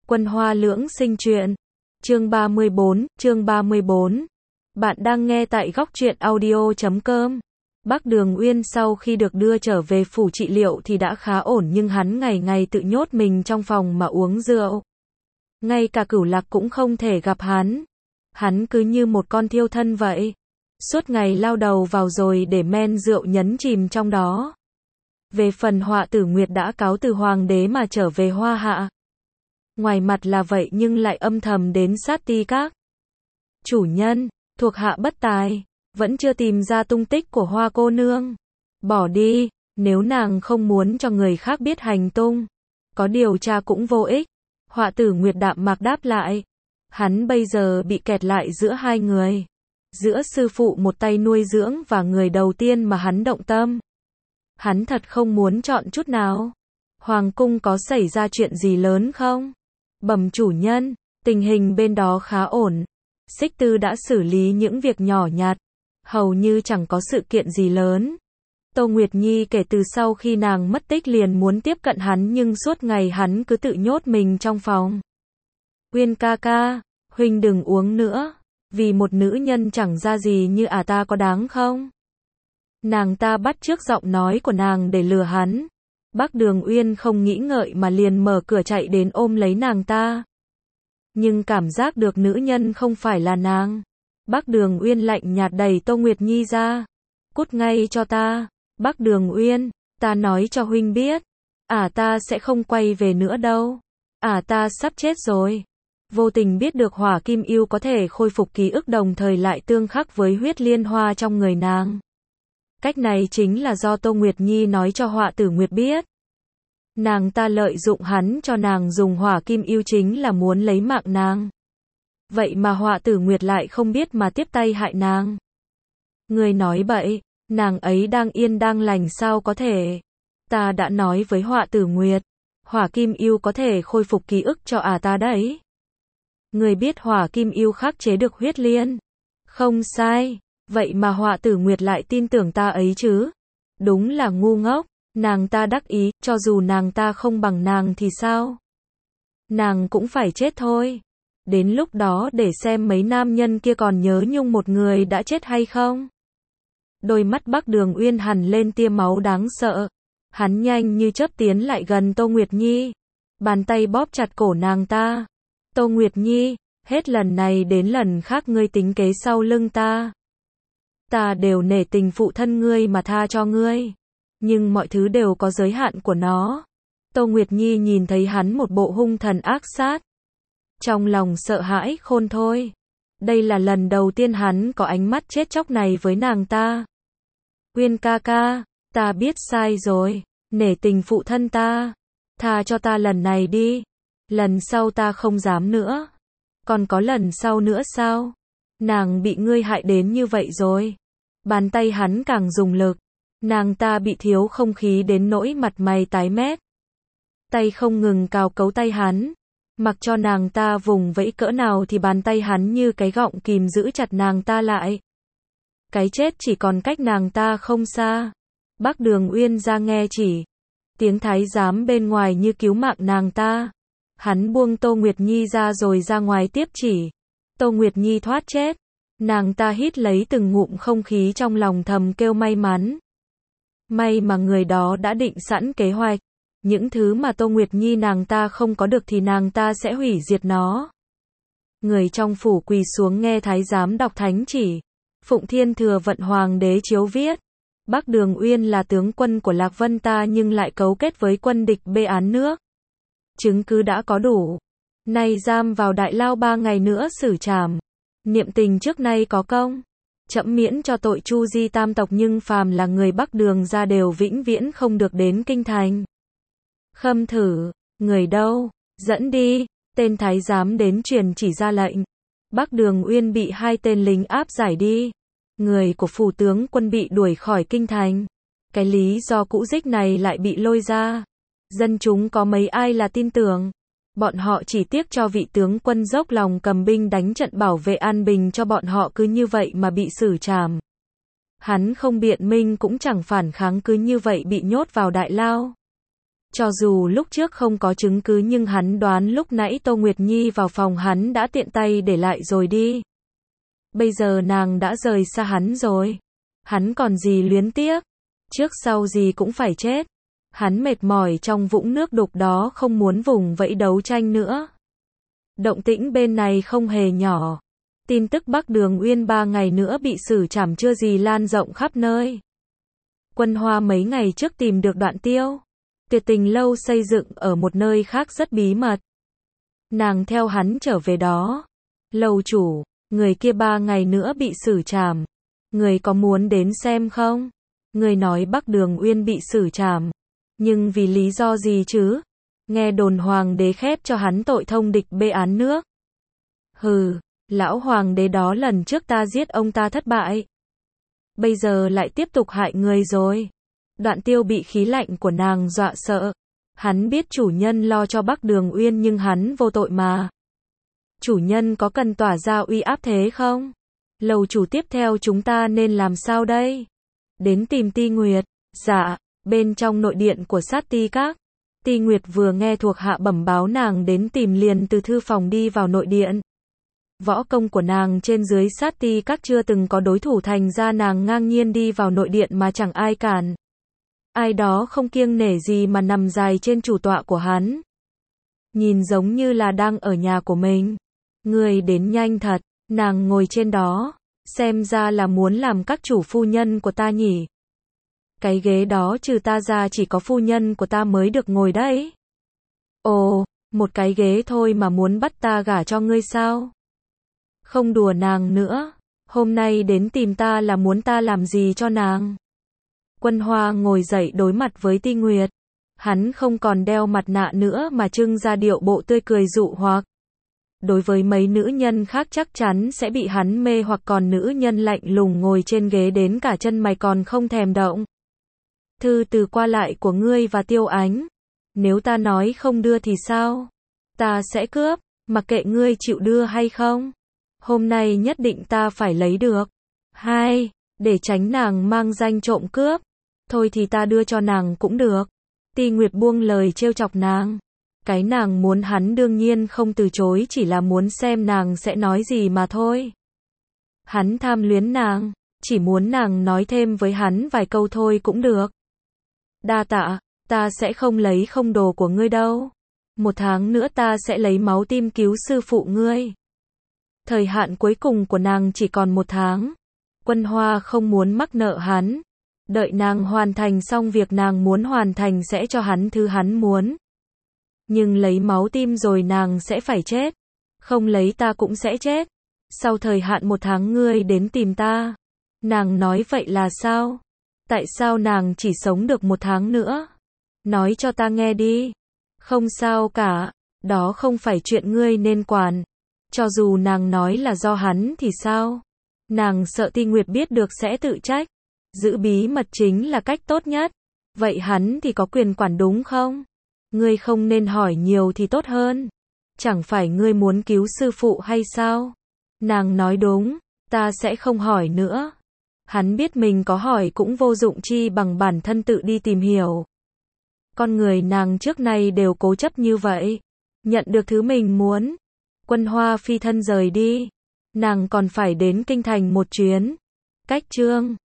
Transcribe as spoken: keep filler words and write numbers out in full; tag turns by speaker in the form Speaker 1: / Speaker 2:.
Speaker 1: Quân Hoa Lưỡng Sinh truyện. Chương ba mươi bốn, chương ba mươi bốn. Bạn đang nghe tại góc truyện audio chấm com. Bác Đường Uyên sau khi được đưa trở về phủ trị liệu thì đã khá ổn, nhưng hắn ngày ngày tự nhốt mình trong phòng mà uống rượu. Ngay cả Cửu Lạc cũng không thể gặp hắn. Hắn cứ như một con thiêu thân vậy. Suốt ngày lao đầu vào rồi để men rượu nhấn chìm trong đó. Về phần Họa Tử Nguyệt đã cáo từ hoàng đế mà trở về Hoa Hạ. Ngoài mặt là vậy nhưng lại âm thầm đến sát Ti Các. Chủ nhân, thuộc hạ bất tài, vẫn chưa tìm ra tung tích của Hoa cô nương. Bỏ đi, nếu nàng không muốn cho người khác biết hành tung, có điều tra cũng vô ích. Họa Tử Nguyệt đạm mạc đáp lại. Hắn bây giờ bị kẹt lại giữa hai người. Giữa sư phụ một tay nuôi dưỡng và người đầu tiên mà hắn động tâm. Hắn thật không muốn chọn chút nào. Hoàng cung có xảy ra chuyện gì lớn không? Bẩm chủ nhân, tình hình bên đó khá ổn. Xích Tư đã xử lý những việc nhỏ nhặt, hầu như chẳng có sự kiện gì lớn. Tô Nguyệt Nhi kể từ sau khi nàng mất tích liền muốn tiếp cận hắn, nhưng suốt ngày hắn cứ tự nhốt mình trong phòng. Uyên ca ca, huynh đừng uống nữa, vì một nữ nhân chẳng ra gì như ả ta có đáng không? Nàng ta bắt chước giọng nói của nàng để lừa hắn. Bác Đường Uyên không nghĩ ngợi mà liền mở cửa chạy đến ôm lấy nàng ta. Nhưng cảm giác được nữ nhân không phải là nàng. Bác Đường Uyên lạnh nhạt đẩy Tô Nguyệt Nhi ra. Cút ngay cho ta. Bác Đường Uyên, ta nói cho huynh biết, ả ta sẽ không quay về nữa đâu. Ả ta sắp chết rồi. Vô tình biết được Hỏa Kim Yêu có thể khôi phục ký ức đồng thời lại tương khắc với huyết liên hoa trong người nàng. Cách này chính là do Tô Nguyệt Nhi nói cho Họa Tử Nguyệt biết. Nàng ta lợi dụng hắn cho nàng dùng Hỏa Kim Yêu chính là muốn lấy mạng nàng. Vậy mà Họa Tử Nguyệt lại không biết mà tiếp tay hại nàng. Người nói bậy, nàng ấy đang yên đang lành sao có thể. Ta đã nói với Họa Tử Nguyệt, Hỏa Kim Yêu có thể khôi phục ký ức cho ả ta đấy. Người biết Hỏa Kim Yêu khắc chế được huyết liên. Không sai. Vậy mà Họa Tử Nguyệt lại tin tưởng ta ấy chứ? Đúng là ngu ngốc. Nàng ta đắc ý, cho dù nàng ta không bằng nàng thì sao? Nàng cũng phải chết thôi. Đến lúc đó để xem mấy nam nhân kia còn nhớ nhung một người đã chết hay không? Đôi mắt Bác Đường Uyên hằn lên tia máu đáng sợ. Hắn nhanh như chớp tiến lại gần Tô Nguyệt Nhi. Bàn tay bóp chặt cổ nàng ta. Tô Nguyệt Nhi, hết lần này đến lần khác ngươi tính kế sau lưng ta. Ta đều nể tình phụ thân ngươi mà tha cho ngươi. Nhưng mọi thứ đều có giới hạn của nó. Tô Nguyệt Nhi nhìn thấy hắn một bộ hung thần ác sát. Trong lòng sợ hãi khôn thôi. Đây là lần đầu tiên hắn có ánh mắt chết chóc này với nàng ta. Uyên ca ca, ta biết sai rồi. Nể tình phụ thân ta. Tha cho ta lần này đi. Lần sau ta không dám nữa. Còn có lần sau nữa sao? Nàng bị ngươi hại đến như vậy rồi. Bàn tay hắn càng dùng lực. Nàng ta bị thiếu không khí đến nỗi mặt mày tái mét. Tay không ngừng cào cấu tay hắn. Mặc cho nàng ta vùng vẫy cỡ nào thì bàn tay hắn như cái gọng kìm giữ chặt nàng ta lại. Cái chết chỉ còn cách nàng ta không xa. Bác Đường Uyên ra nghe chỉ. Tiếng thái giám bên ngoài như cứu mạng nàng ta. Hắn buông Tô Nguyệt Nhi ra rồi ra ngoài tiếp chỉ. Tô Nguyệt Nhi thoát chết. Nàng ta hít lấy từng ngụm không khí trong lòng thầm kêu may mắn. May mà người đó đã định sẵn kế hoạch. Những thứ mà Tô Nguyệt Nhi nàng ta không có được thì nàng ta sẽ hủy diệt nó. Người trong phủ quỳ xuống nghe thái giám đọc thánh chỉ. Phụng Thiên Thừa Vận Hoàng đế chiếu viết. Bác Đường Uyên là tướng quân của Lạc Vân ta nhưng lại cấu kết với quân địch bê án nước. Chứng cứ đã có đủ. Nay giam vào đại lao ba ngày nữa xử trảm. Niệm tình trước nay có công. Trẫm miễn cho tội chu di tam tộc, nhưng phàm là người Bắc Đường ra đều vĩnh viễn không được đến kinh thành. Khâm Thử, người đâu? Dẫn đi. Tên thái giám đến truyền chỉ ra lệnh. Bác Đường Uyên bị hai tên lính áp giải đi. Người của phủ tướng quân bị đuổi khỏi kinh thành. Cái lý do cũ dích này lại bị lôi ra. Dân chúng có mấy ai là tin tưởng. Bọn họ chỉ tiếc cho vị tướng quân dốc lòng cầm binh đánh trận bảo vệ an bình cho bọn họ, cứ như vậy mà bị xử trảm. Hắn không biện minh cũng chẳng phản kháng, cứ như vậy bị nhốt vào đại lao. Cho dù lúc trước không có chứng cứ nhưng hắn đoán lúc nãy Tô Nguyệt Nhi vào phòng hắn đã tiện tay để lại rồi đi. Bây giờ nàng đã rời xa hắn rồi. Hắn còn gì luyến tiếc. Trước sau gì cũng phải chết. Hắn mệt mỏi trong vũng nước đục đó không muốn vùng vẫy đấu tranh nữa. Động tĩnh bên này không hề nhỏ. Tin tức Bắc Đường Uyên ba ngày nữa bị xử trảm chưa gì lan rộng khắp nơi. Quân Hoa mấy ngày trước tìm được Đoạn Tiêu. Tuyệt Tình lâu xây dựng ở một nơi khác rất bí mật. Nàng theo hắn trở về đó. Lầu chủ, người kia ba ngày nữa bị xử trảm. Người có muốn đến xem không? Người nói Bắc Đường Uyên bị xử trảm. Nhưng vì lý do gì chứ? Nghe đồn hoàng đế khép cho hắn tội thông địch bê án nước. Hừ, lão hoàng đế đó lần trước ta giết ông ta thất bại. Bây giờ lại tiếp tục hại người rồi. Đoạn Tiêu bị khí lạnh của nàng dọa sợ. Hắn biết chủ nhân lo cho Bắc Đường Uyên nhưng hắn vô tội mà. Chủ nhân có cần tỏa ra uy áp thế không? Lầu chủ tiếp theo chúng ta nên làm sao đây? Đến tìm Ti Nguyệt. Dạ, bên trong nội điện của Sát Ti Các. Ti Nguyệt vừa nghe thuộc hạ bẩm báo nàng đến tìm liền từ thư phòng đi vào nội điện. Võ công của nàng trên dưới Sát Ti Các chưa từng có đối thủ thành ra nàng ngang nhiên đi vào nội điện mà chẳng ai cản. Ai đó không kiêng nể gì mà nằm dài trên chủ tọa của hắn. Nhìn giống như là đang ở nhà của mình. Người đến nhanh thật, nàng ngồi trên đó. Xem ra là muốn làm các chủ phu nhân của ta nhỉ. Cái ghế đó trừ ta ra chỉ có phu nhân của ta mới được ngồi đấy. Ồ, một cái ghế thôi mà muốn bắt ta gả cho ngươi sao? Không đùa nàng nữa. Hôm nay đến tìm ta là muốn ta làm gì cho nàng? Quân Hoa ngồi dậy đối mặt với Ti Nguyệt. Hắn không còn đeo mặt nạ nữa mà trưng ra điệu bộ tươi cười dụ hoặc. Đối với mấy nữ nhân khác chắc chắn sẽ bị hắn mê hoặc còn nữ nhân lạnh lùng ngồi trên ghế đến cả chân mày còn không thèm động. Thư từ qua lại của ngươi và Tiêu Ánh. Nếu ta nói không đưa thì sao? Ta sẽ cướp, mặc kệ ngươi chịu đưa hay không. Hôm nay nhất định ta phải lấy được. Hai, để tránh nàng mang danh trộm cướp. Thôi thì ta đưa cho nàng cũng được. Ti Nguyệt buông lời trêu chọc nàng. Cái nàng muốn hắn đương nhiên không từ chối chỉ là muốn xem nàng sẽ nói gì mà thôi. Hắn tham luyến nàng, chỉ muốn nàng nói thêm với hắn vài câu thôi cũng được. Đa tạ, ta sẽ không lấy không đồ của ngươi đâu. Một tháng nữa ta sẽ lấy máu tim cứu sư phụ ngươi. Thời hạn cuối cùng của nàng chỉ còn một tháng. Quân Hoa không muốn mắc nợ hắn. Đợi nàng hoàn thành xong việc nàng muốn hoàn thành sẽ cho hắn thứ hắn muốn. Nhưng lấy máu tim rồi nàng sẽ phải chết. Không lấy ta cũng sẽ chết. Sau thời hạn một tháng ngươi đến tìm ta. Nàng nói vậy là sao? Tại sao nàng chỉ sống được một tháng nữa? Nói cho ta nghe đi. Không sao cả. Đó không phải chuyện ngươi nên quản. Cho dù nàng nói là do hắn thì sao? Nàng sợ Ti Nguyệt biết được sẽ tự trách. Giữ bí mật chính là cách tốt nhất. Vậy hắn thì có quyền quản đúng không? Ngươi không nên hỏi nhiều thì tốt hơn. Chẳng phải ngươi muốn cứu sư phụ hay sao? Nàng nói đúng, ta sẽ không hỏi nữa. Hắn biết mình có hỏi cũng vô dụng chi bằng bản thân tự đi tìm hiểu. Con người nàng trước nay đều cố chấp như vậy. Nhận được thứ mình muốn. Quân Hoa phi thân rời đi. Nàng còn phải đến kinh thành một chuyến. Cách chương